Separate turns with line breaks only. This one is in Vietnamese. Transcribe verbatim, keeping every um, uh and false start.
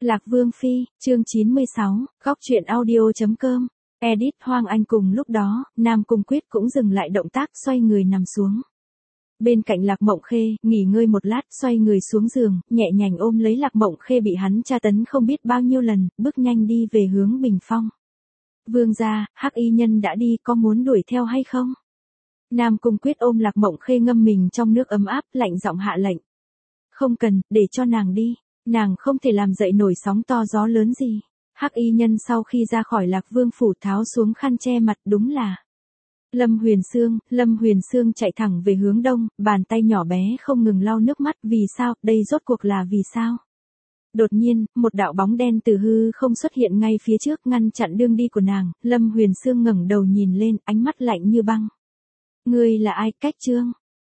Lạc Vương Phi, chương chín mươi sáu, góc truyện audio.com, edit Hoang Anh. Cùng lúc đó, Nam Cung Quyết cũng dừng lại động tác, xoay người nằm xuống. Bên cạnh Lạc Mộng Khê, nghỉ ngơi một lát, xoay người xuống giường, nhẹ nhàng ôm lấy Lạc Mộng Khê bị hắn tra tấn không biết bao nhiêu lần, bước nhanh đi về hướng bình phong. Vương gia, Hắc Y Nhân đã đi, có muốn đuổi theo hay không? Nam Cung Quyết ôm Lạc Mộng Khê ngâm mình trong nước ấm áp, lạnh giọng hạ lệnh. Không cần, để cho nàng đi. Nàng không thể làm dậy nổi sóng to gió lớn gì. Hắc Y Nhân sau khi ra khỏi Lạc Vương phủ tháo xuống khăn che mặt, đúng là Lâm Huyền Sương. Lâm Huyền Sương chạy thẳng về hướng đông, bàn tay nhỏ bé không ngừng lau nước mắt. Vì sao, đây rốt cuộc là vì sao? Đột nhiên, một đạo bóng đen từ hư không xuất hiện ngay phía trước, ngăn chặn đường đi của nàng. Lâm Huyền Sương ngẩng đầu nhìn lên, ánh mắt lạnh như băng. Ngươi là ai? Cách Trương?